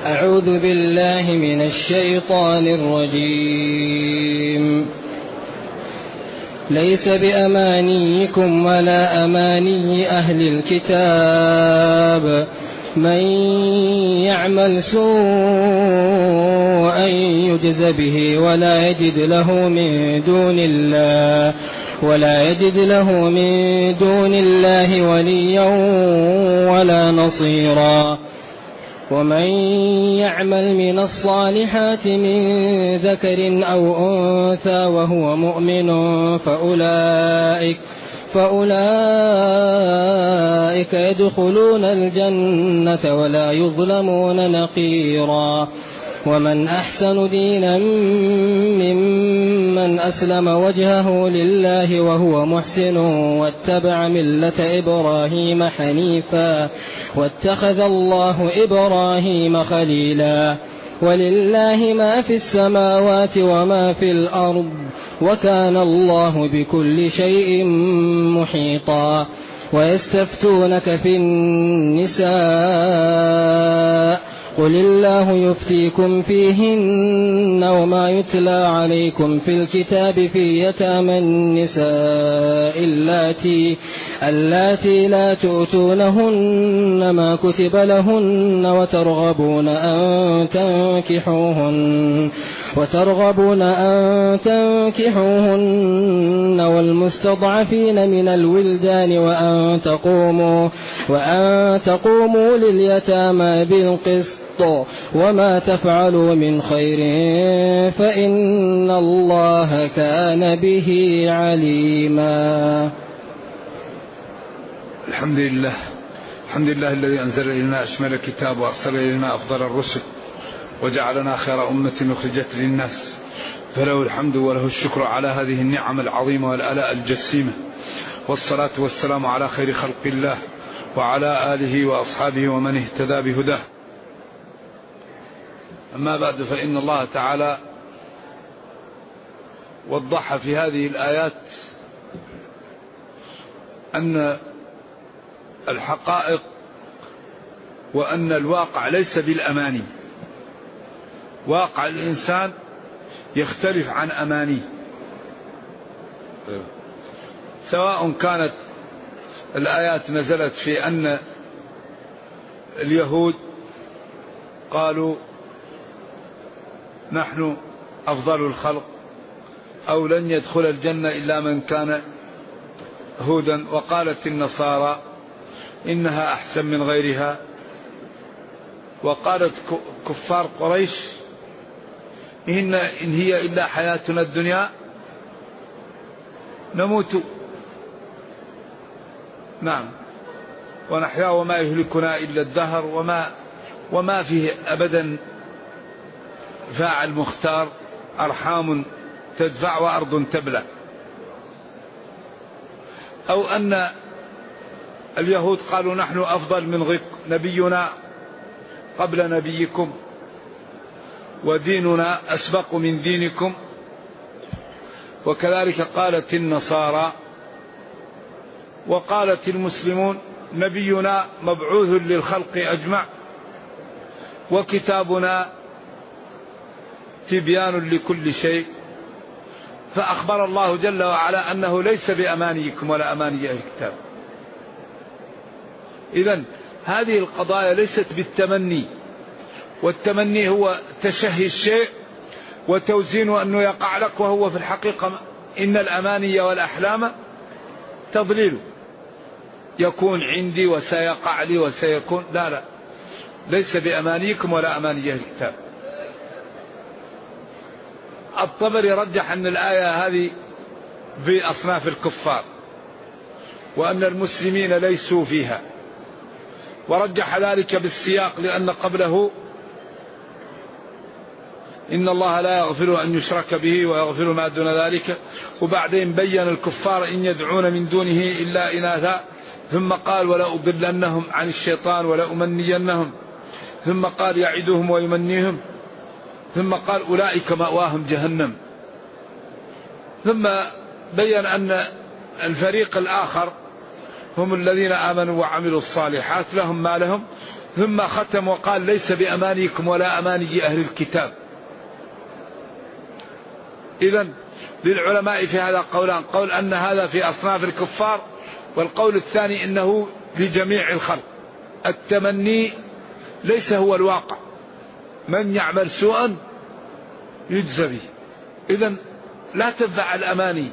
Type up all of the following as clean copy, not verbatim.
أعوذ بالله من الشيطان الرجيم. ليس بأمانيكم ولا أماني أهل الكتاب، من يعمل سوءا يجز به ولا يجد له من دون الله وليا ولا نصيرا. ومن يعمل من الصالحات من ذكر أو أنثى وهو مؤمن فأولئك يدخلون الجنة ولا يظلمون نقيرا. ومن أحسن دينا ممن أسلم وجهه لله وهو محسن واتبع ملة إبراهيم حنيفا واتخذ الله إبراهيم خليلا. ولله ما في السماوات وما في الأرض وكان الله بكل شيء محيطا. ويستفتونك في النساء قل الله يفتيكم فيهن وما يتلى عليكم في الكتاب في يتامى النساء اللاتي لا تؤتونهن ما كتب لهن وترغبون أن تنكحوهن والمستضعفين من الولدان وأن تقوموا لليتامى بالقسط وما تفعلوا من خير فإن الله كان به عليما. الحمد لله الذي أنزل إلينا أشمل الكتاب وأرسل إلينا أفضل الرسل وجعلنا خير أمة أخرجت للناس، فله الحمد وله الشكر على هذه النعم العظيمة والآلاء الجسيمة، والصلاة والسلام على خير خلق الله وعلى آله وأصحابه ومن اهتدى بهداه. أما بعد، فإن الله تعالى وضح في هذه الآيات أن الحقائق وأن الواقع ليس بالأماني. واقع الإنسان يختلف عن أمانيه، سواء كانت الآيات نزلت في أن اليهود قالوا نحن أفضل الخلق، أو لن يدخل الجنة إلا من كان هودا، وقالت النصارى إنها أحسن من غيرها، وقالت كفار قريش إن هي إلا حياتنا الدنيا نموت ونحيا وما يهلكنا إلا الدهر وما فيه أبدا فاعل مختار، أرحام تدفع وأرض تبلى. أو أن اليهود قالوا نحن أفضل من نبينا قبل نبيكم، وديننا أسبق من دينكم. وكذلك قالت النصارى، وقالت المسلمون نبينا مبعوث للخلق أجمع، وكتابنا تبيان لكل شيء. فأخبر الله جل وعلا أنه ليس بأمانيكم ولا أماني أهل الكتاب. إذن هذه القضايا ليست بالتمني، والتمني هو تشهي الشيء وتوزينه أنه يقع لك، وهو في الحقيقة إن الأماني والأحلام تضليل، يكون عندي وسيقع لي وسيكون. لا، ليس بأمانيكم ولا أماني أهل الكتاب. الطبري رجح أن الآية هذه في أصناف الكفار، وأن المسلمين ليسوا فيها، ورجح ذلك بالسياق لأن قبله إن الله لا يغفر أن يشرك به ويغفر ما دون ذلك، وبعدين بين الكفار إن يدعون من دونه إلا إناثا، ثم قال ولا أضلنهم عن الشيطان ولا أمنينهم، ثم قال يعدهم ويمنيهم، ثم قال أولئك مأواهم جهنم. ثم بين أن الفريق الآخر هم الذين آمنوا وعملوا الصالحات لهم ما لهم ثم ختم وقال ليس بأمانيكم ولا أماني أهل الكتاب. إذن للعلماء في هذا قولان، قول أن هذا في أصناف الكفار، والقول الثاني إنه لجميع الخلق. التمني ليس هو الواقع، من يعمل سوءا يجزى به. إذن لا تنفع الأماني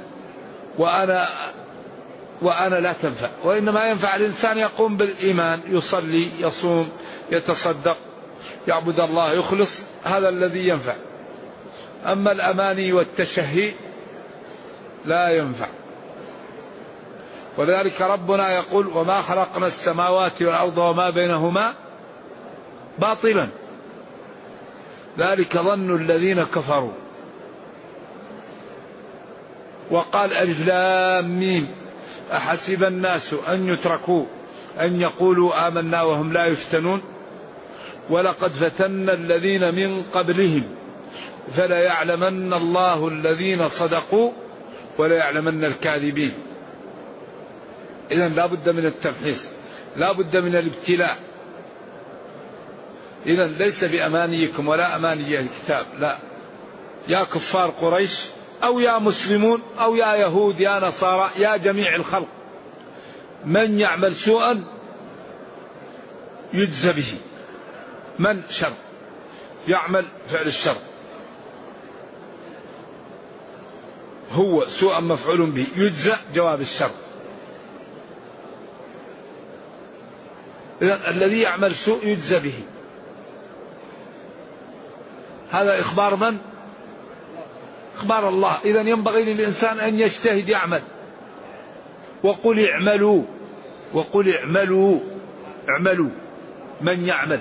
وأنا لا تنفع، وإنما ينفع الإنسان يقوم بالإيمان، يصلي، يصوم، يتصدق، يعبد الله، يخلص، هذا الذي ينفع. أما الأماني والتشهي لا ينفع. ولذلك ربنا يقول وما خلقنا السماوات والأرض وما بينهما باطلا ذلك ظن الذين كفروا. وقال ألف لام ميم أحسب الناس أن يتركوا أن يقولوا آمنا وهم لا يفتنون ولقد فتنا الذين من قبلهم فلا يعلمن الله الذين صدقوا ولا يعلمن الكاذبين. إذن لا بد من التمحيص، لا بد من الابتلاء. إذن ليس بأمانيكم ولا أماني الكتاب، لا، يا كفار قريش أو يا مسلمون أو يا يهود يا نصارى يا جميع الخلق، من يعمل سوءا يجزى به. من شر يعمل فعل الشر هو سوءا مفعول به يجزى جواب الشر. إذن الذي يعمل سوء يجزى به. هذا إخبار من؟ إخبار الله. إذن ينبغي للإنسان أن يجتهد يعمل. وقل اعملوا، وقل اعملوا، اعملوا من يعمل.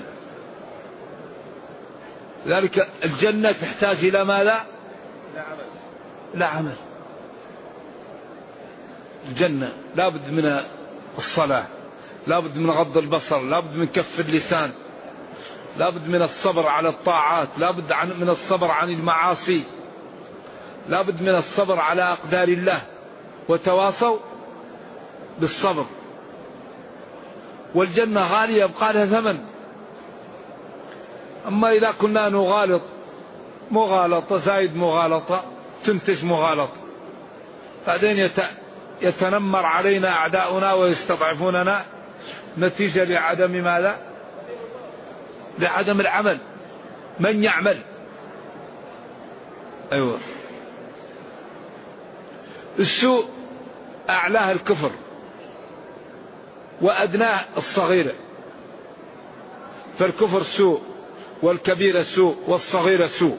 ذلك الجنة تحتاج إلى ماذا؟ لا عمل. الجنة لا بد من الصلاة، لا بد من غض البصر، لا بد من كف اللسان، لا بد من الصبر على الطاعات، لا بد من الصبر عن المعاصي، لا بد من الصبر على أقدار الله، وتواصوا بالصبر. والجنة غالية يبقى لها ثمن. أما إذا كنا نغالط مغالطة زايد مغالطة تنتج مغالطة، بعدين يتنمر علينا أعداؤنا ويستضعفوننا نتيجة لعدم ماذا؟ لعدم العمل. من يعمل؟ أيوة. السوء أعلاه الكفر وأدناه الصغيرة، فالكفر سوء والكبيرة سوء والصغيرة سوء،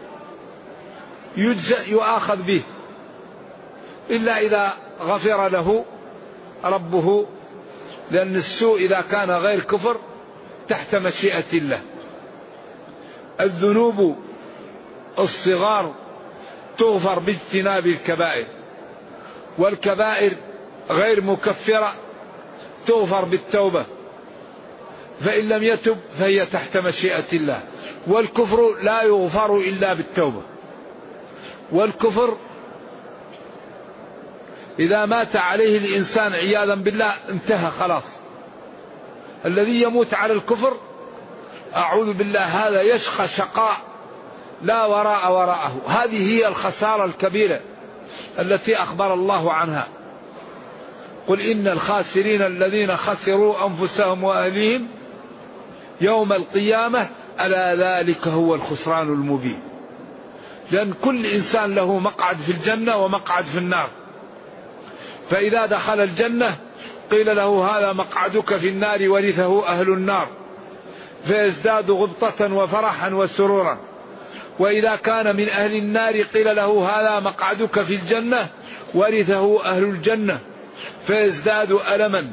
يؤاخذ به إلا إذا غفر له ربه، لأن السوء إذا كان غير كفر تحت مشيئة الله. الذنوب الصغار تغفر باجتناب الكبائر، والكبائر غير مكفرة تغفر بالتوبة، فإن لم يتب فهي تحت مشيئة الله. والكفر لا يغفر إلا بالتوبة. والكفر إذا مات عليه الإنسان عياذا بالله انتهى خلاص. الذي يموت على الكفر أعوذ بالله هذا يشقى شقاء لا وراء وراءه. هذه هي الخسارة الكبيرة التي أخبر الله عنها. قل إن الخاسرين الذين خسروا أنفسهم وأهليهم يوم القيامة ألا ذلك هو الخسران المبين. لأن كل إنسان له مقعد في الجنة ومقعد في النار، فإذا دخل الجنة قيل له هذا مقعدك في النار ورثه أهل النار، فيزداد غبطة وفرحا وسرورا. وإذا كان من أهل النار قيل له هذا مقعدك في الجنة ورثه أهل الجنة، فيزداد ألما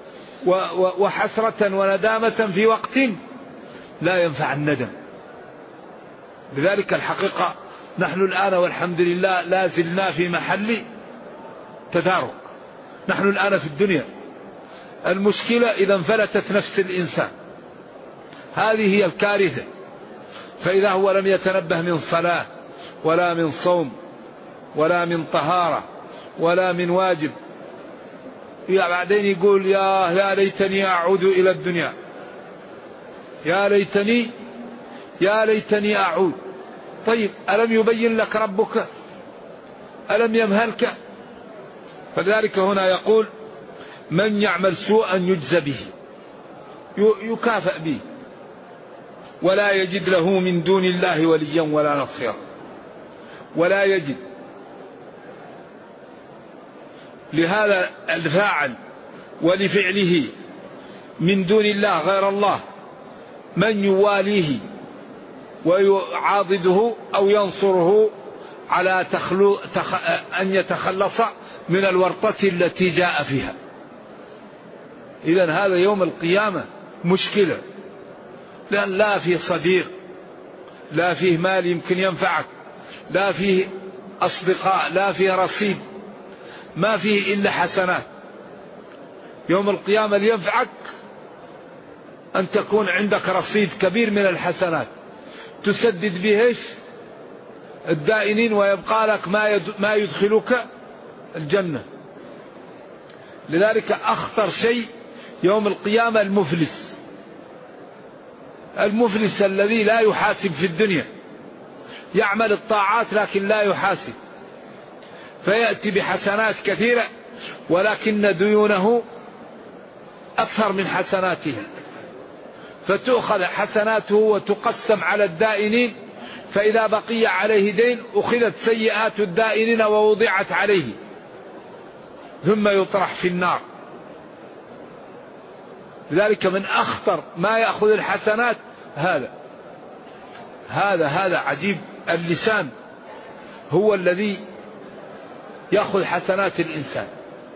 وحسرة وندامة في وقت لا ينفع الندم. لذلك الحقيقة نحن الآن والحمد لله لا زلنا في محل تدارك. نحن الآن في الدنيا، المشكلة إذا انفلتت نفس الإنسان، هذه هي الكارثة. فإذا هو لم يتنبه من صلاة ولا من صوم ولا من طهارة ولا من واجب، بعدين يقول يا ليتني أعود إلى الدنيا. يا ليتني أعود. طيب ألم يبين لك ربك؟ ألم يمهلك؟ فذلك هنا يقول من يعمل سوءا يجزى به، يكافأ به، ولا يجد له من دون الله وليا ولا نصيرا. ولا يجد لهذا الفاعل ولفعله من دون الله غير الله من يواليه ويعاضده أو ينصره على أن يتخلص من الورطة التي جاء فيها. إذن هذا يوم القيامة مشكلة، لأن لا فيه صديق، لا فيه مال يمكن ينفعك، لا فيه أصدقاء، لا فيه رصيد، ما فيه إلا حسنات. يوم القيامة اللي ينفعك أن تكون عندك رصيد كبير من الحسنات تسدد به الدائنين، ويبقى لك ما يدخلك الجنة. لذلك أخطر شيء يوم القيامة المفلس الذي لا يحاسب في الدنيا، يعمل الطاعات لكن لا يحاسب، فيأتي بحسنات كثيرة ولكن ديونه أكثر من حسناته، فتؤخذ حسناته وتقسم على الدائنين، فإذا بقي عليه دين أخذت سيئات الدائنين ووضعت عليه ثم يطرح في النار. لذلك من أخطر ما يأخذ الحسنات هذا عجيب. اللسان هو الذي يأخذ حسنات الإنسان،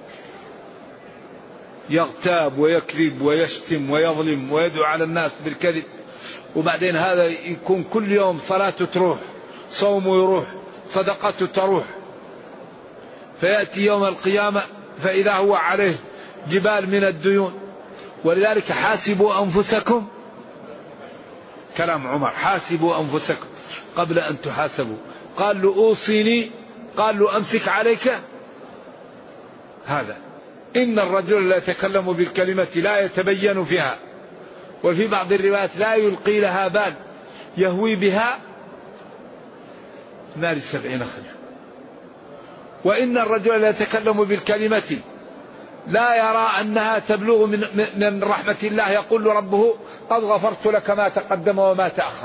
يغتاب ويكذب ويشتم ويظلم ويدعو على الناس بالكذب، وبعدين هذا يكون كل يوم صلاته تروح، صومه يروح، صدقته تروح، فيأتي يوم القيامة فإذا هو عليه جبال من الديون. ولذلك حاسبوا أنفسكم، كلام عمر، حاسبوا أنفسكم قبل أن تحاسبوا. قال له أوصيني، قال له أمسك عليك هذا. إن الرجل لا يتكلم بالكلمة لا يتبين فيها، وفي بعض الروايات لا يلقي لها بال، يهوي بها نار 70 خريفا. وإن الرجل لا يتكلم بالكلمة لا يرى أنها تبلغ من رحمة الله، يقول له ربه قد غفرت لك ما تقدم وما تأخر.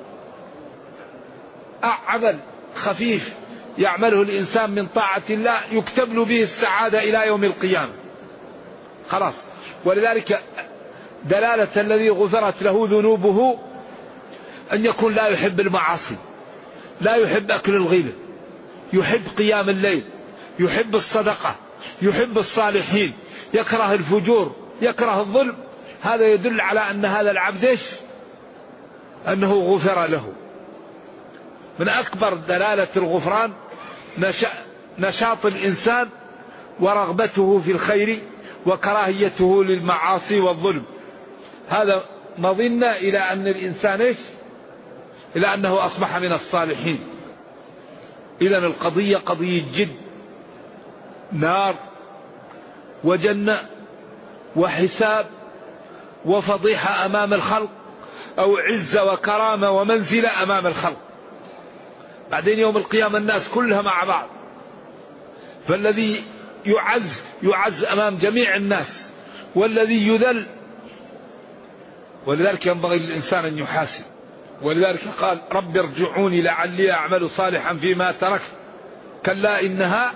عمل خفيف يعمله الإنسان من طاعة الله يكتب له به السعادة إلى يوم القيامة، خلاص. ولذلك دلالة الذي غفرت له ذنوبه أن يكون لا يحب المعاصي، لا يحب أكل الغيبة، يحب قيام الليل، يحب الصدقة، يحب الصالحين، يكره الفجور، يكره الظلم. هذا يدل على أن هذا العبد أنه غفر له. من أكبر دلالة الغفران نشاط الإنسان ورغبته في الخير وكراهيته للمعاصي والظلم. هذا مظنة إلى أن الإنسان إلى أنه أصبح من الصالحين. إذن القضية قضية جد، نار وجنة وحساب وفضيحة أمام الخلق، أو عزة وكرامة ومنزلة أمام الخلق. بعدين يوم القيامة الناس كلها مع بعض، فالذي يعز أمام جميع الناس، والذي يذل. ولذلك ينبغي للإنسان أن يحاسب. ولذلك قال رب ارجعوني لعلي أعمل صالحا فيما تركت، كلا إنها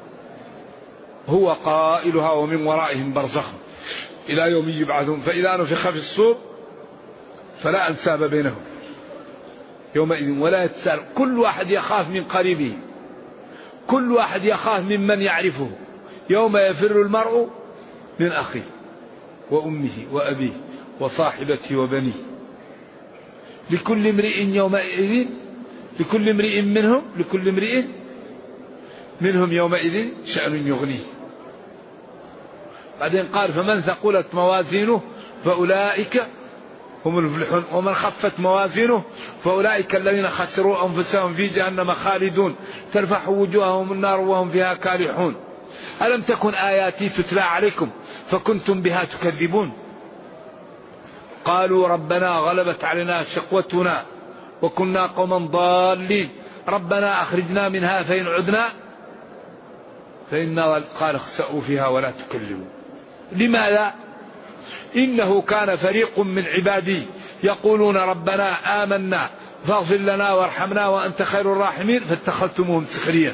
هو قائلها ومن ورائهم برزخ إلى يوم يبعثون فإذا نفخ في الصور فلا أنساب بينهم يومئذ ولا يتساءل. كل واحد يخاف من قريبه، كل واحد يخاف ممن يعرفه. يوم يفر المرء من أخيه وأمه وأبيه وصاحبته وبنيه، لكل امرئ يومئذ لكل امرئ منهم يومئذ شأن يغنيه. بعدين قال فمن ثقلت موازينه فأولئك هم المفلحون ومن خفت موازينه فأولئك الذين خسروا أنفسهم في جهنم خالدون ترفع وجوههم النار وهم فيها كالحون. ألم تكن آياتي تتلى عليكم فكنتم بها تكذبون. قالوا ربنا غلبت علينا شقوتنا وكنا قوما ضالين ربنا أخرجنا منها فإن عدنا فإنا قال اخسأوا فيها ولا تكلموا. لماذا؟ إنه كان فريق من عبادي يقولون ربنا آمنا فاغفر لنا وارحمنا وأنت خير الراحمين فاتخذتموهم سخريا.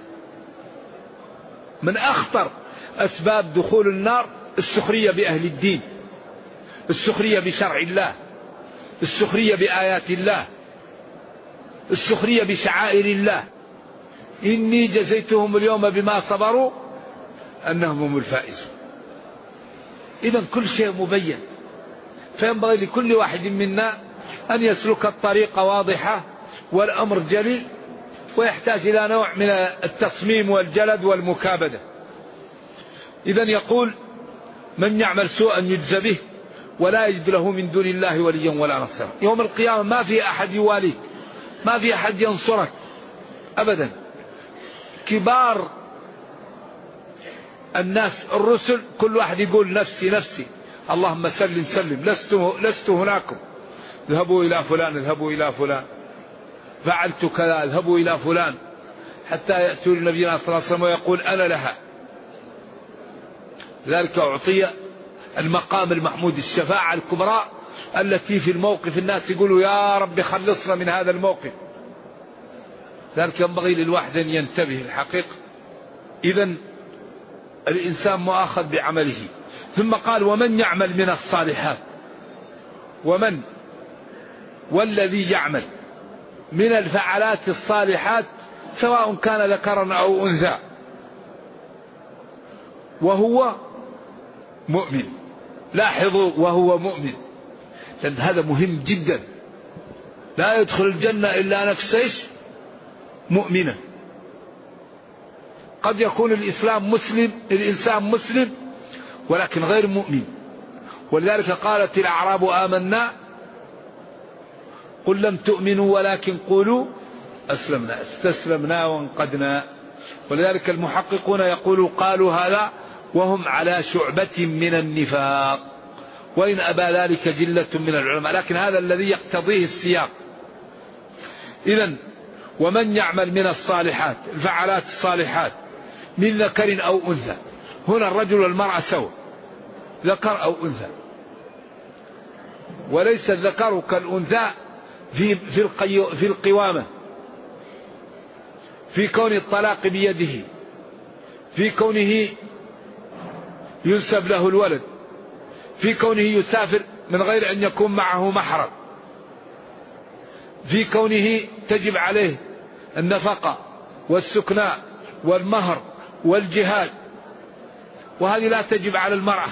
من أخطر أسباب دخول النار السخرية بأهل الدين، السخرية بشرع الله، السخرية بآيات الله، السخرية بشعائر الله. إني جزيتهم اليوم بما صبروا أنهم هم الفائزون. إذن كل شيء مبين، فينبغي لكل واحد منا أن يسلك الطريق واضحة والأمر جلي، ويحتاج إلى نوع من التصميم والجلد والمكابدة. إذن يقول من يعمل سوءا يجزى به ولا يجد له من دون الله وليا ولا نصيرا. يوم القيامة ما في أحد يواليك، ما في أحد ينصرك أبدا. كبار الناس الرسل كل واحد يقول نفسي نفسي، اللهم سلم سلم، لست هناكم، اذهبوا إلى فلان اذهبوا إلى فلان، فعلت كذا اذهبوا إلى فلان، حتى يأتوا لنبينا صلى الله عليه وسلم ويقول أنا لها. ذلك أعطي المقام المحمود الشفاعة الكبرى التي في الموقف الناس يقولوا يا رب خلصنا من هذا الموقف. ذلك ينبغي للواحد أن ينتبه الحقيقة. إذن الإنسان مؤاخذ بعمله. ثم قال ومن يعمل من الصالحات، ومن والذي يعمل من الفعلات الصالحات سواء كان ذكرا أو أنثى وهو مؤمن. لاحظوا وهو مؤمن، لأن هذا مهم جدا. لا يدخل الجنة إلا نفس مؤمنة. قد يكون الإنسان مسلم ولكن غير مؤمن. ولذلك قالت الأعراب آمنا قل لم تؤمنوا ولكن قولوا أسلمنا، استسلمنا وانقدنا. ولذلك المحققون يقولوا قالوا هذا وهم على شعبة من النفاق، وإن أبى ذلك جلة من العلماء، لكن هذا الذي يقتضيه السياق. إذن ومن يعمل من الصالحات الفعلات الصالحات من ذكر أو أنثى، هنا الرجل والمرأة سوا، ذكر أو أنثى، وليس الذكر كالأنثى في القوامة، في كون الطلاق بيده، في كونه ينسب له الولد، في كونه يسافر من غير أن يكون معه محرم، في كونه تجب عليه النفقة والسكناء والمهر والجهاد، وهذه لا تجب على المرأة.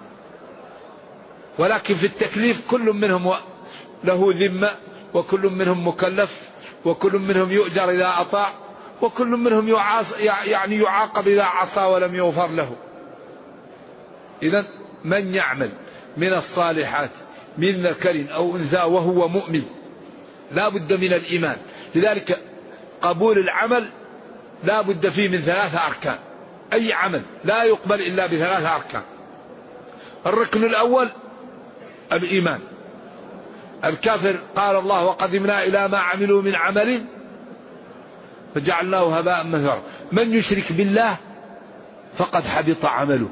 ولكن في التكليف كل منهم له ذمة، وكل منهم مكلف، وكل منهم يؤجر إذا أطاع، وكل منهم يعاقب إذا عصى ولم يغفر له. إذن من يعمل من الصالحات من ذكر أو أنثى وهو مؤمن لا بد من الإيمان. لذلك قبول العمل لا بد فيه من 3 أركان. أي عمل لا يقبل إلا ب3 أركان. الركن الأول الإيمان. الكافر قال الله وقدمنا إلى ما عملوا من عمل فجعلناه هباء منثورا. من يشرك بالله فقد حبط عمله.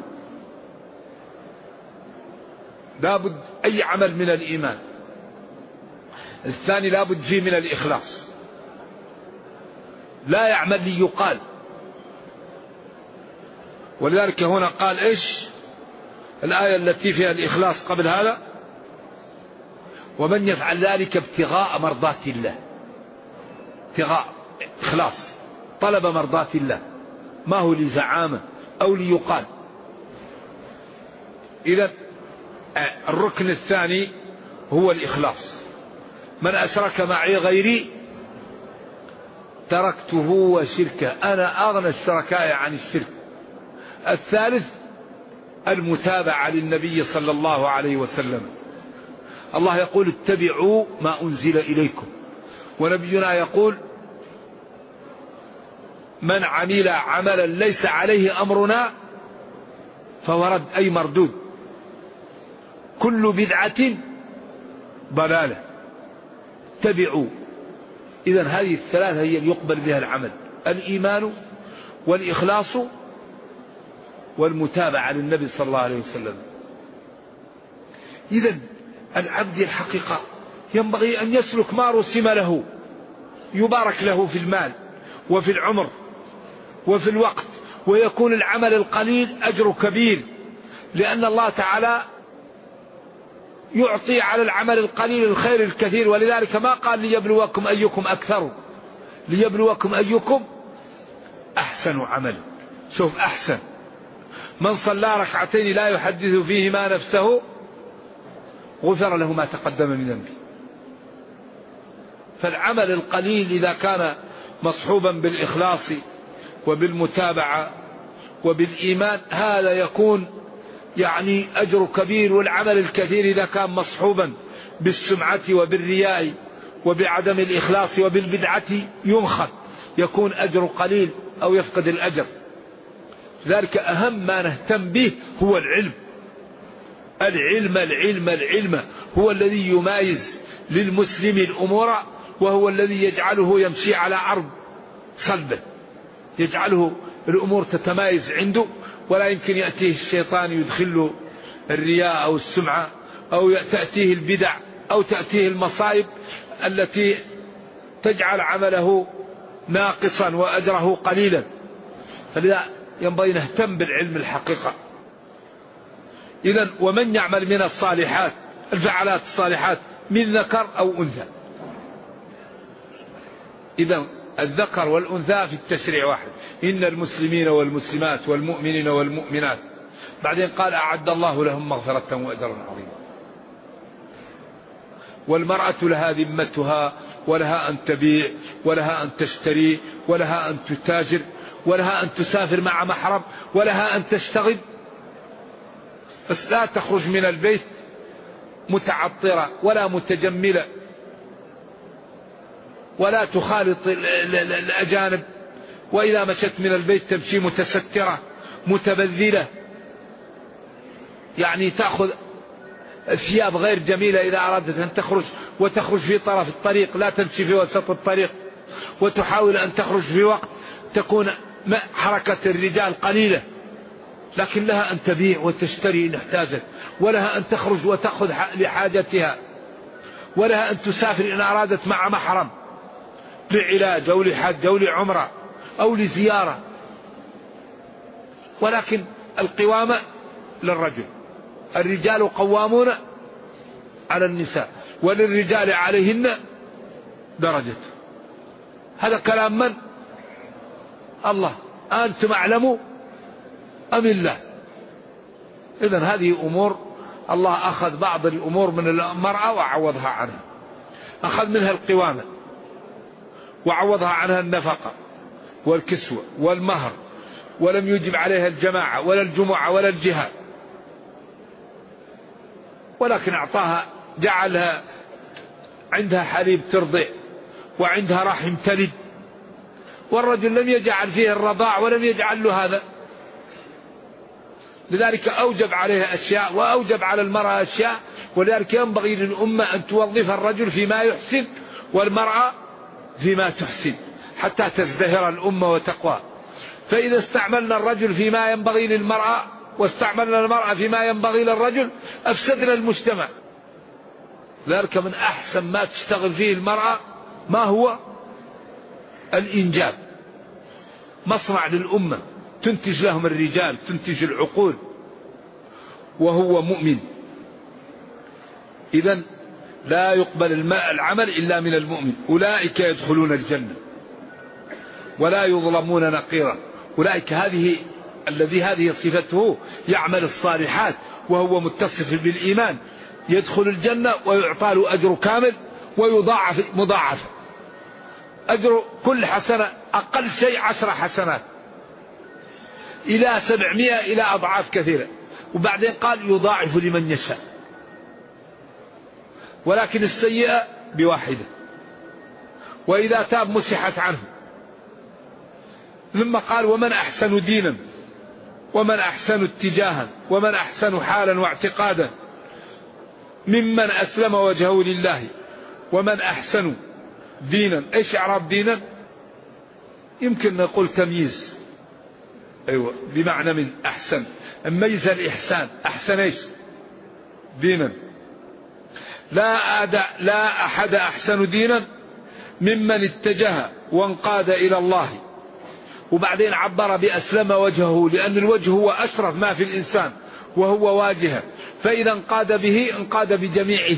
لا بد أي عمل من الإيمان. الثاني لا بد فيه من الإخلاص، لا يعمل ليقال. ولذلك هنا قال إيش الآية التي فيها الإخلاص قبل هذا؟ ومن يفعل ذلك ابتغاء مرضات الله. ابتغاء إخلاص، طلب مرضات الله، ما هو لزعامة أو ليقال. إذا الركن الثاني هو الإخلاص. من أشرك معي غيري تركته وشركه، أنا أغنى الشركاء عن الشرك. الثالث المتابعة للنبي صلى الله عليه وسلم. الله يقول اتبعوا ما أنزل إليكم، ونبينا يقول من عمل عملا ليس عليه أمرنا فهو رد أي مردود. كل بدعة ضلالة. اتبعوا. إذن هذه الثلاثة هي اللي يقبل بها العمل: الإيمان والإخلاص والمتابعة للنبي صلى الله عليه وسلم. إذن العبد الحقيقة ينبغي أن يسلك ما رسم له، يبارك له في المال وفي العمر وفي الوقت، ويكون العمل القليل أجر كبير، لأن الله تعالى يعطي على العمل القليل الخير الكثير. ولذلك ما قال ليبلوكم أيكم أكثر، ليبلوكم أيكم أحسن عمل. شوف، أحسن. من صلى ركعتين لا يحدث فيهما نفسه غفر له ما تقدم من ذنبه. فالعمل القليل إذا كان مصحوبا بالإخلاص وبالمتابعة وبالإيمان هذا يكون يعني أجر كبير. والعمل الكثير إذا كان مصحوبا بالسمعة وبالرياء وبعدم الإخلاص وبالبدعة ينخط، يكون أجر قليل أو يفقد الأجر. ذلك أهم ما نهتم به هو العلم. العلم العلم العلم هو الذي يمايز للمسلم الأمور، وهو الذي يجعله يمشي على أرض صلبة، يجعله الأمور تتمايز عنده. ولا يمكن يأتيه الشيطان يدخله الرياء أو السمعة، أو تأتيه البدع، أو تأتيه المصائب التي تجعل عمله ناقصا وأجره قليلا. فلذا ينبغي نهتم بالعلم الحقيقة. إذن ومن يعمل من الصالحات، الفعالات الصالحات، من ذكر أو أنثى. إذن الذكر والأنثى في التشريع واحد: إن المسلمين والمسلمات والمؤمنين والمؤمنات. بعدين قال أعد الله لهم مغفرة وأجرا عظيما. والمرأة لها ذمتها، ولها أن تبيع، ولها أن تشتري، ولها أن تتاجر، ولها أن تسافر مع محرم، ولها أن تشتغل، بس لا تخرج من البيت متعطرة ولا متجملة، ولا تخالط الأجانب، وإذا مشت من البيت تمشي متسترة متبذلة، يعني تأخذ ثياب غير جميلة إذا أرادت أن تخرج، وتخرج في طرف الطريق، لا تمشي في وسط الطريق، وتحاول أن تخرج في وقت تكون حركة الرجال قليلة، لكن لها أن تبيع وتشتري إن احتاجت، ولها أن تخرج وتأخذ لحاجتها، ولها أن تسافر إن أرادت مع محرم لعلاج أو لحج أو لعمرة أو لزيارة. ولكن القوامة للرجل، الرجال قوامون على النساء وللرجال عليهن درجة. هذا كلام من؟ الله. أنتم أعلموا أم الله؟ إذن هذه أمور الله أخذ بعض الأمور من المرأة وعوضها عنها. أخذ منها القوامة وعوضها عنها النفقة والكسوة والمهر، ولم يجب عليها الجماعة ولا الجمعة ولا الجهاد، ولكن أعطاها، جعلها عندها حليب ترضع وعندها رحم تلد، والرجل لم يجعل فيه الرضاع ولم يجعل له هذا. لذلك أوجب عليها أشياء وأوجب على المرأة أشياء. ولذلك ينبغي للأمة أن توظف الرجل فيما يحسن والمرأة فيما تحسن حتى تزدهر الأمة وتقوى. فإذا استعملنا الرجل فيما ينبغي للمرأة واستعملنا المرأة فيما ينبغي للرجل أفسدنا المجتمع. لذلك من أحسن ما تشتغل فيه المرأة ما هو؟ الإنجاب، مصنع للأمة، تنتج لهم الرجال، تنتج العقول، وهو مؤمن. إذن لا يقبل العمل إلا من المؤمن. أولئك يدخلون الجنة ولا يظلمون نقيرا. أولئك هذه صفته، يعمل الصالحات وهو متصف بالإيمان، يدخل الجنة ويعطى له أجر كامل ويضاعف مضاعفة. أجر كل حسنة أقل شيء 10 حسنات إلى 700 إلى أضعاف كثيرة. وبعدين قال يضاعف لمن يشاء. ولكن السيئة بواحدة، وإذا تاب مسحت عنه. ثم قال ومن أحسن دينا ومن أحسن اتجاها ومن أحسن حالا واعتقادا ممن أسلم وجهه لله ومن أحسن دينا. إيش إعراب دينا؟ يمكن نقول تمييز، أيوة، بمعنى من أحسن، ميز الإحسان، أحسن إيش؟ دينا. لا أحد أحسن دينا ممن اتجه وانقاد إلى الله. وبعدين عبر بأسلم وجهه، لأن الوجه هو أشرف ما في الإنسان وهو واجهه، فإذا انقاد به انقاد بجميعه.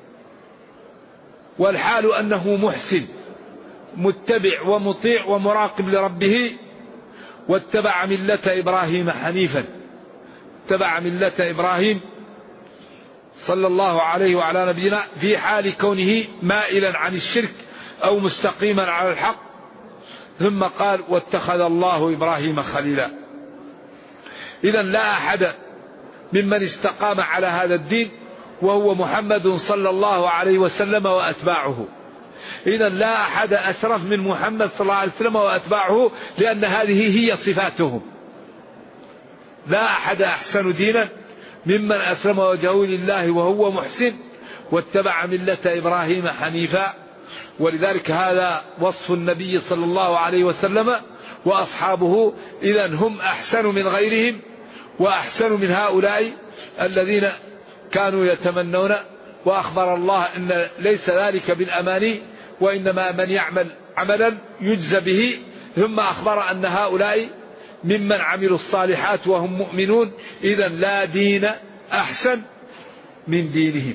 والحال أنه محسن متبع ومطيع ومراقب لربه، واتبع ملة إبراهيم حنيفا. اتبع ملة إبراهيم صلى الله عليه وعلى نبينا في حال كونه مائلا عن الشرك أو مستقيما على الحق. ثم قال واتخذ الله إبراهيم خليلا. إذن لا أحد ممن استقام على هذا الدين وهو محمد صلى الله عليه وسلم وأتباعه. إذن لا أحد أشرف من محمد صلى الله عليه وسلم وأتباعه، لأن هذه هي صفاتهم. لا أحد أحسن دينا ممن أسلم وجهه لله وهو محسن واتبع ملة إبراهيم حنيفا. ولذلك هذا وصف النبي صلى الله عليه وسلم وأصحابه. إذن هم أحسن من غيرهم وأحسن من هؤلاء الذين كانوا يتمنون. وأخبر الله أن ليس ذلك بالأماني، وإنما من يعمل عملا يجزى به. ثم أخبر أن هؤلاء ممن عملوا الصالحات وهم مؤمنون. إذن لا دين أحسن من دينهم.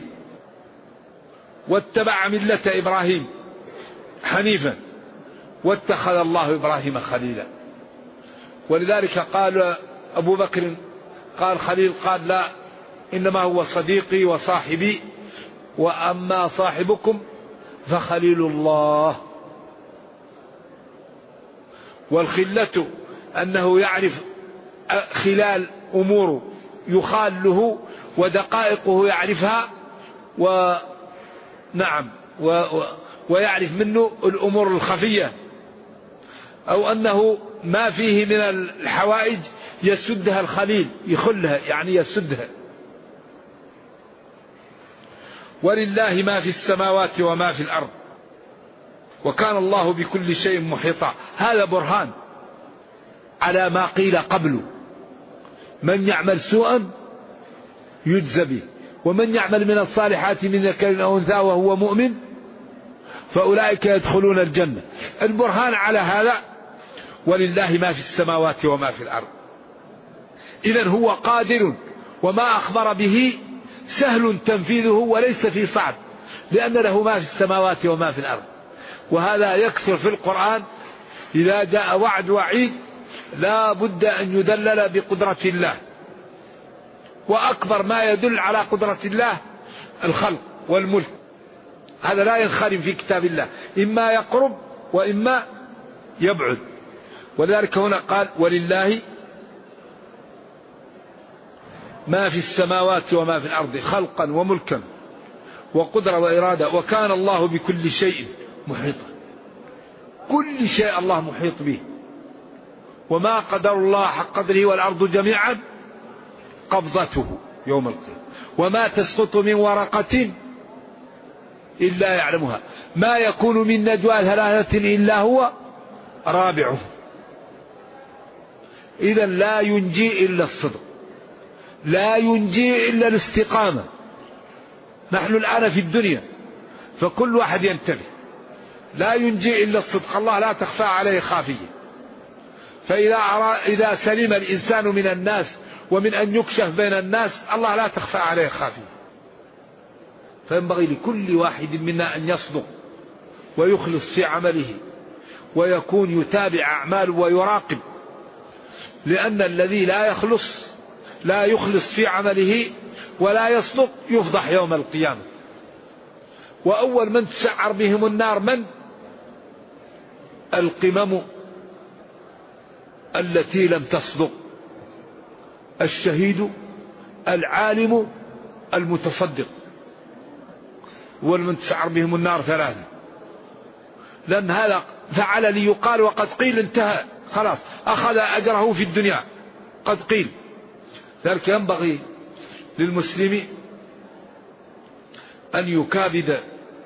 واتبع ملة إبراهيم حنيفا واتخذ الله إبراهيم خليلا. ولذلك قال أبو بكر قال خليل، قال لا، إنما هو صديقي وصاحبي، وأما صاحبكم فخليل الله. والخلة أنه يعرف خلال أمور يخال له ودقائقه يعرفها، ونعم ويعرف منه الأمور الخفية، أو أنه ما فيه من الحوائج يسدها الخليل، يخلها يعني يسدها. ولله ما في السماوات وما في الأرض وكان الله بكل شيء محيطا. هذا برهان على ما قيل قبله: من يعمل سوءا يجزى به، ومن يعمل من الصالحات من ذكر أو أنثى وهو مؤمن فأولئك يدخلون الجنة. البرهان على هذا ولله ما في السماوات وما في الأرض. إذن هو قادر، وما أخبر به سهل تنفيذه وليس في صعب، لأن له ما في السماوات وما في الأرض. وهذا يكثر في القرآن. إذا جاء وعد وعيد لا بد أن يدلل بقدرة الله. وأكبر ما يدل على قدرة الله الخلق والملك، هذا لا ينخرم في كتاب الله، إما يقرب وإما يبعد. ولذلك هنا قال ولله ما في السماوات وما في الأرض خلقا وملكا وقدرة وإرادة وكان الله بكل شيء محيطا. كل شيء الله محيط به. وما قدر الله حق قدره والأرض جميعا قبضته يوم القيامة وما تسقط من ورقة إلا يعلمها ما يكون من نجوى ثلاثة إلا هو رابعه. إذا لا ينجي إلا الصدق، لا ينجي إلا الاستقامة. نحن الآن في الدنيا فكل واحد ينتبه، لا ينجي إلا الصدق. الله لا تخفى عليه خافية. فإذا سلم الإنسان من الناس ومن أن يكشف بين الناس الله لا تخفى عليه خافية. فينبغي لكل واحد منا أن يصدق ويخلص في عمله ويكون يتابع أعماله ويراقب، لأن الذي لا يخلص في عمله ولا يصدق يفضح يوم القيامة. وأول من تسعر بهم النار من؟ القمم التي لم تصدق، الشهيد، العالم، المتصدق، والمن تسعر بهم النار ثلاثة. لأن هذا فعل ليقال وقد قيل انتهى، خلاص أخذ أجره في الدنيا قد قيل. ذلك ينبغي للمسلم أن يكابد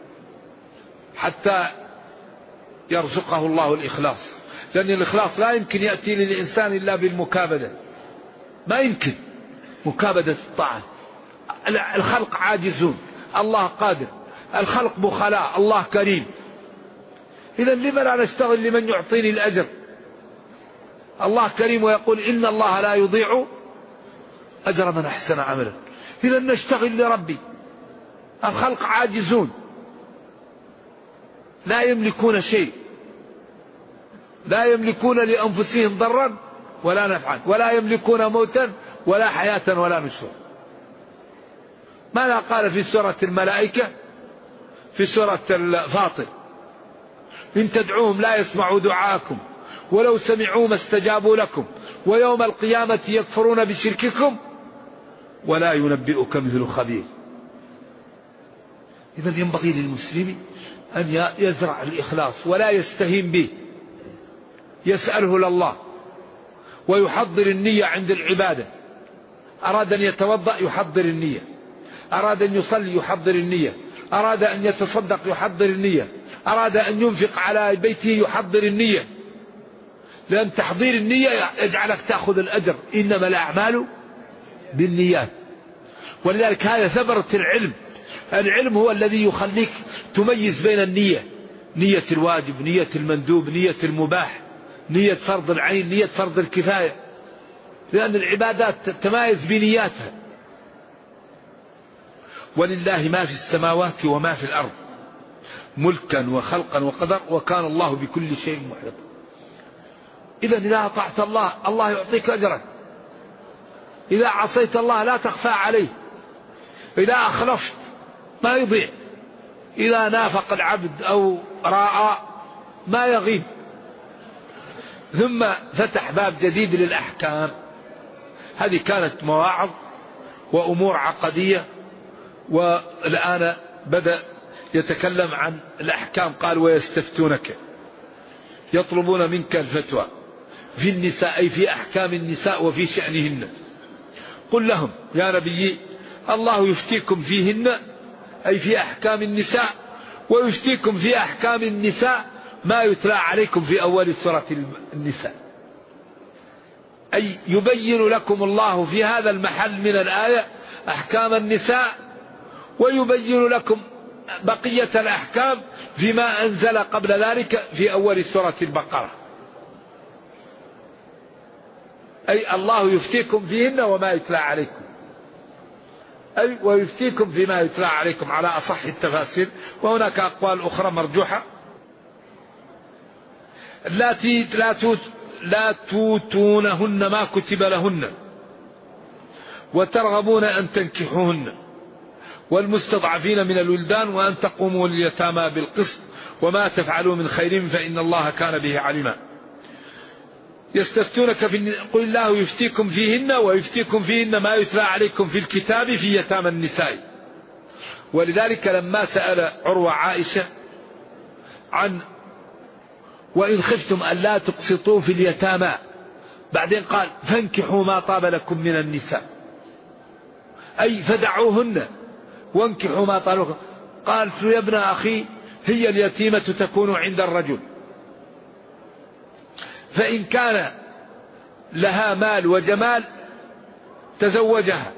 حتى يرزقه الله الإخلاص، لأن الإخلاص لا يمكن يأتي للإنسان إلا بالمكابدة، ما يمكن مكابدة الطاعة. الخلق عاجزون، الله قادر، الخلق بخلاء، الله كريم. إذا لما لا نشتغل لمن يعطيني الأجر؟ الله كريم ويقول إن الله لا يضيع أجر من أحسن عملا. إذا نشتغل لربي. الخلق عاجزون، لا يملكون شيء، لا يملكون لأنفسهم ضرا ولا نفعا، ولا يملكون موتا ولا حياة ولا نشورا. ماذا قال في سورة الملائكة في سورة الفاطر؟ إن تدعوهم لا يسمعوا دعاءكم ولو سمعوا ما استجابوا لكم ويوم القيامة يكفرون بشرككم ولا ينبئك مثل خبير. إذا ينبغي للمسلم أن يزرع الإخلاص ولا يستهين به، يسأله لله ويحضر النية عند العبادة. أراد أن يتوضأ يحضر النية، أراد أن يصلي يحضر النية، أراد أن يتصدق يحضر النية، أراد أن ينفق على بيته يحضر النية، لأن تحضير النية يجعلك تأخذ الأجر، إنما الأعمال بالنيات. ولذلك هذا ثمرة العلم. العلم هو الذي يخليك تميز بين النية، نية الواجب، نية المندوب، نية المباح، نية فرض العين، نية فرض الكفاية، لأن العبادات تتمايز بنياتها. ولله ما في السماوات وما في الأرض ملكا وخلقا وقدر وكان الله بكل شيء محيطا. إذا إذا أطعت الله الله يعطيك أجرا، إذا عصيت الله لا تخفى عليه، إذا أخلفت ما يضيع، إذا نافق العبد أو راء ما يغيب. ثم فتح باب جديد للأحكام. هذه كانت مواعظ وأمور عقدية، والآن بدأ يتكلم عن الأحكام. قال ويستفتونك يطلبون منك الفتوى في النساء، أي في أحكام النساء وفي شأنهن. قل لهم يا نبي الله يفتيكم فيهن، أي في أحكام النساء، ويفتيكم في أحكام النساء ما يتلى عليكم في أول سورة النساء، أي يبين لكم الله في هذا المحل من الآية أحكام النساء، ويبين لكم بقية الأحكام فيما أنزل قبل ذلك في أول سورة البقرة. أي الله يفتيكم فيهن وما يتلى عليكم، أي ويفتيكم فيما يتلى عليكم على أصح التفاسير، وهناك أقوال أخرى مرجوحة. لا توتونهن ما كتب لهن وترغبون أن تنكحوهن والمستضعفين من الولدان وأن تقوموا لليتامى بالقسط وما تفعلوا من خير فإن الله كان به عليما. يستفتونك قل الله يفتيكم فيهن ويفتيكم فيهن ما يتلى عليكم في الكتاب في يتامى النساء. ولذلك لما سأل عروة عائشة عن وإن خفتم أن لا تقسطوا في اليتامى، بعدين قال فانكحوا ما طاب لكم من النساء، أي فدعوهن وانكحوا ما طاب لكم. قالت يا ابن أخي هي اليتيمة تكون عند الرجل، فإن كان لها مال وجمال تزوجها،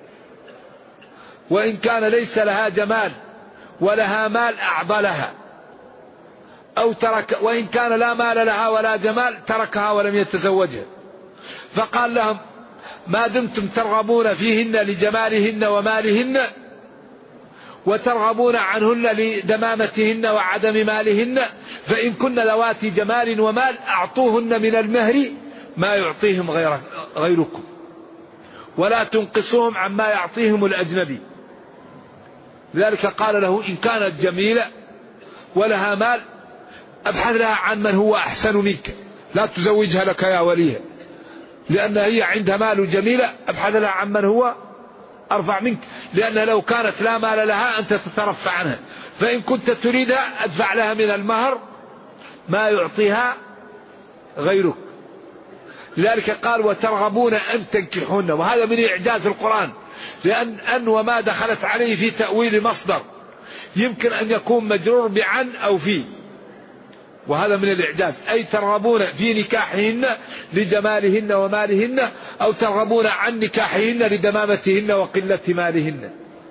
وإن كان ليس لها جمال ولها مال أعضلها، أو ترك، وإن كان لا مال لها ولا جمال تركها ولم يتزوجها. فقال لهم ما دمتم ترغبون فيهن لجمالهن ومالهن وترغبون عنهن لدمامتهن وعدم مالهن، فإن كن ذواتي جمال ومال أعطوهن من المهر ما يعطيهم غيركم ولا تنقصوهم عما يعطيهم الأجنبي. لذلك قال له إن كانت جميلة ولها مال أبحث لها عن من هو أحسن منك، لا تزوجها لك يا وليها، لأن هي عندها مال جميلة أبحث لها عن من هو أرفع منك، لأن لو كانت لا مال لها أنت تترفع عنها، فإن كنت تريدها أدفع لها من المهر ما يعطيها غيرك. لذلك قال وترغبون أن تنكحون، وهذا من إعجاز القرآن، لأن وما دخلت عليه في تأويل مصدر يمكن أن يكون مجرور بعن أو في، وهذا من الإعجاز. أي ترغبون في نكاحهن لجمالهن ومالهن، أو ترغبون عن نكاحهن لدمامتهن وقلة مالهن.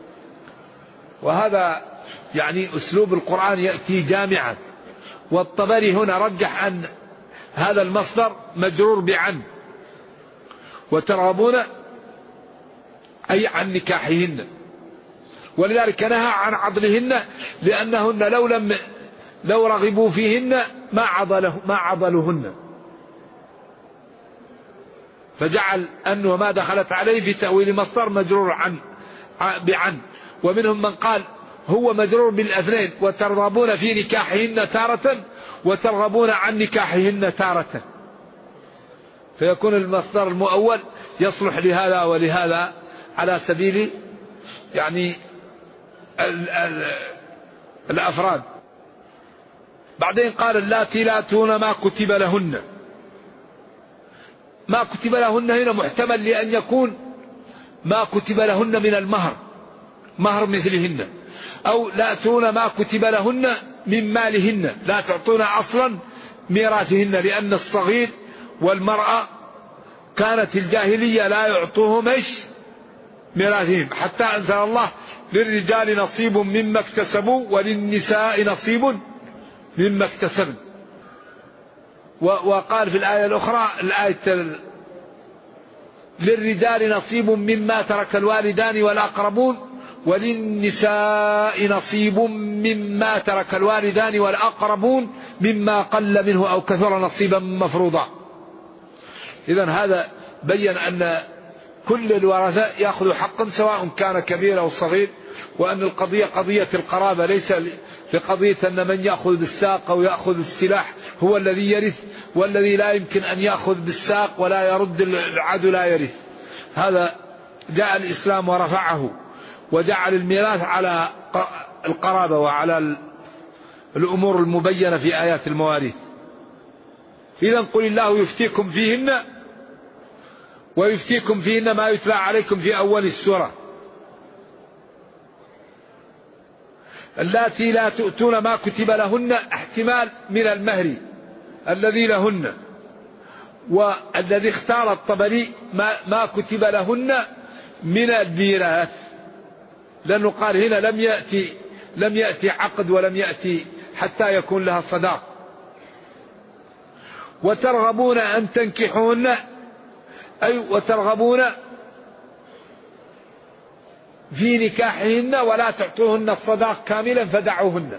وهذا يعني أسلوب القرآن يأتي جامعا. والطبري هنا رجح أن هذا المصدر مجرور بعن، وترغبون أي عن نكاحهن، ولذلك نهى عن عضلهن، لأنهن لو رغبوا فيهن ما عضلوهن، فجعل أنه ما دخلت عليه في تأويل مصدر مجرور بعن. ومنهم من قال هو مجرور بالاثنين، وترغبون في نكاحهن تارة وترغبون عن نكاحهن تارة، فيكون المصدر المؤول يصلح لهذا ولهذا على سبيل يعني الأفراد. بعدين قال اللاتي لا تؤتون ما كتب لهن. ما كتب لهن هنا محتمل لأن يكون ما كتب لهن من المهر، مهر مثلهن، أو لا تؤتون ما كتب لهن من مالهن، لا تعطون أصلا ميراثهن، لأن الصغير والمرأة كانت الجاهلية لا يعطوهم ميراثهم، حتى أنزل الله للرجال نصيب مما اكتسبوا وللنساء نصيب مما اكتسبن. وقال في الآية الأخرى للرجال نصيب مما ترك الوالدان والأقربون وللنساء نصيب مما ترك الوالدان والأقربون مما قل منه أو كثر نصيبا مفروضا. إذن هذا بين أن كل الورثاء يأخذ حقا سواء كان كبير أو صغير، وأن القضية قضية القرابة، ليس لقضية أن من يأخذ بالساق أو يأخذ السلاح هو الذي يرث، والذي لا يمكن أن يأخذ بالساق ولا يرد العدو لا يرث. هذا جاء الإسلام ورفعه، وجعل الميراث على القرابة وعلى الأمور المبينة في آيات المواريث. إذن قل الله يفتيكم فيهن ويفتيكم فيهن ما يتلى عليكم في أول السورة. اللاتي لا تؤتون ما كتب لهن احتمال من المهر الذي لهن، والذي اختار الطبري ما كتب لهن من الميراث، لأنه قال هنا لم يأتي عقد ولم يأتي حتى يكون لها صداق. وترغبون أن تنكحوهن، أي وترغبون في نكاحهن ولا تعطوهن الصداق كاملا فدعوهن.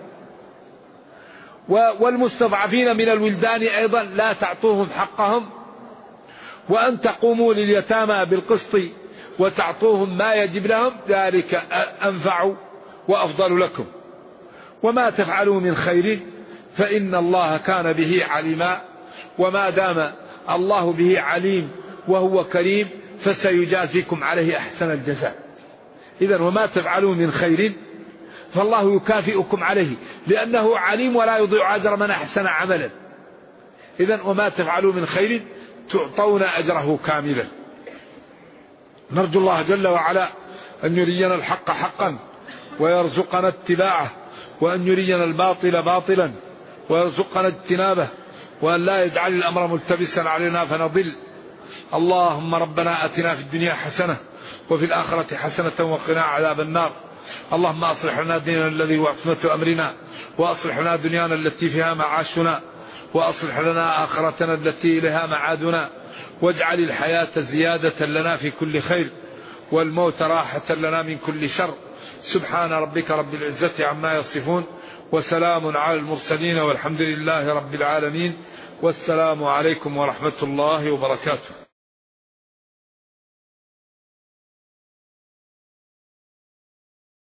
والمستضعفين من الولدان أيضا لا تعطوهم حقهم، وأن تقوموا لليتامى بالقسط وتعطوهم ما يجب لهم، ذلك أنفع وأفضل لكم. وما تفعلوا من خير فإن الله كان به عليما، وما دام الله به عليم وهو كريم فسيجازيكم عليه أحسن الجزاء. إذن وما تفعلوا من خير فالله يكافئكم عليه، لأنه عليم ولا يضيع أجر من أحسن عملا. إذن وما تفعلوا من خير تعطون أجره كاملا. نرجو الله جل وعلا أن يرينا الحق حقا ويرزقنا اتباعه، وأن يرينا الباطل باطلا ويرزقنا اجتنابه، وأن لا يجعل الأمر ملتبسا علينا فنضل. اللهم ربنا آتنا في الدنيا حسنة وفي الآخرة حسنة وقنا عذاب النار. اللهم أصلح لنا ديننا الذي هو عصمة أمرنا، وأصلح لنا دنيانا التي فيها معاشنا، وأصلح لنا آخرتنا التي إليها معادنا، واجعل الحياة زيادة لنا في كل خير، والموت راحة لنا من كل شر. سبحان ربك رب العزة عما يصفون، وسلام على المرسلين، والحمد لله رب العالمين، والسلام عليكم ورحمة الله وبركاته.